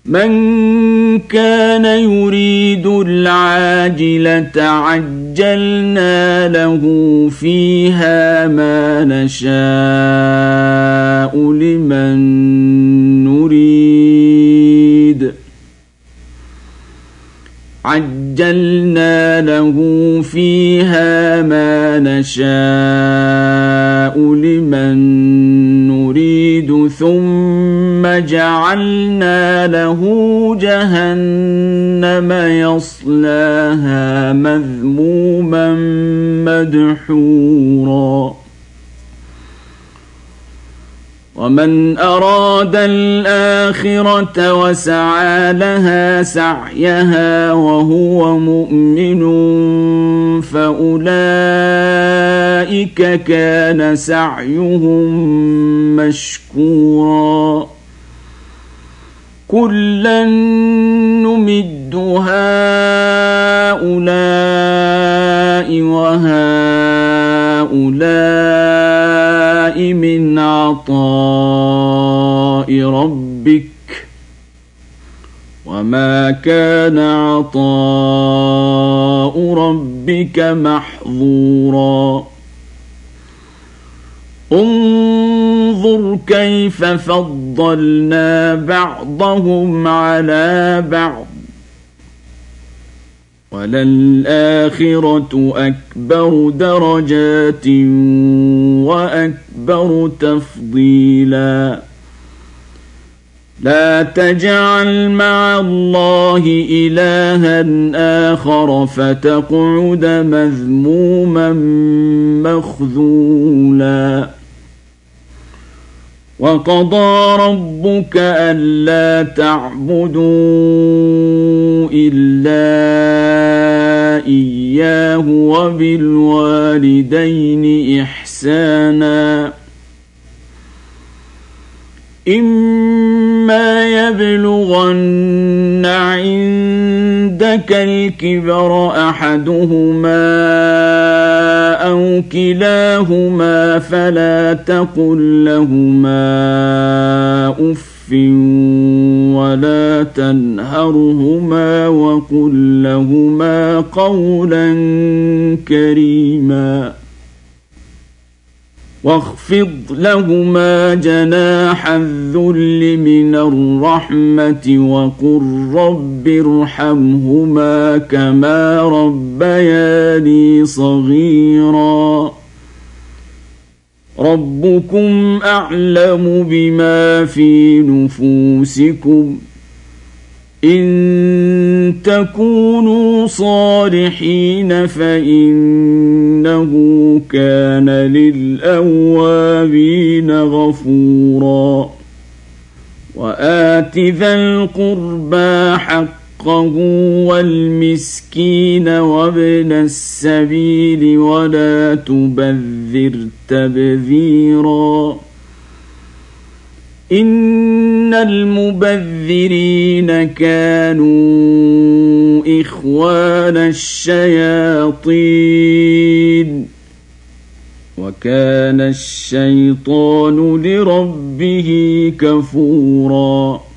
من كان يريد العاجلة عجلنا له فيها ما نشاء لمن نريد عجلنا له فيها ما نشاء لمن نريد ثم جعلنا له جهنم يصلاها مذموما مدحورا ومن أراد الآخرة وسعى لها سعيها وهو مؤمن فأولئك كان سعيهم مشكورا كلا نمد هؤلاء وهؤلاء من عطاء ربك وما كان عطاء ربك محظورا انظر كيف فضلنا بعضهم على بعض وللآخرة أكبر درجات وأكبر تفضيلا لا تجعل مع الله إلها آخر فتقعد مذموما مخذولا وقضى ربك ألا تعبدوا إلا إياه وبالوالدين إحسانا إما يبلغن عندك الكبر أحدهما أو كلاهما فلا تقل لهما أف ولا تنهرهما وقل لهما قولا كريما واخفض لهما جناح الذل من الرحمة وقل رب ارحمهما كما ربياني صغيرا ربكم أعلم بما في نفوسكم إن تكونوا صالحين فإنه كان للأوابين غفورا وآت ذا القربى حقه والمسكين وابن السبيل ولا تبذر تبذيرا إن المبذرين كانوا إخوان الشياطين وكان الشيطان لربه كفورا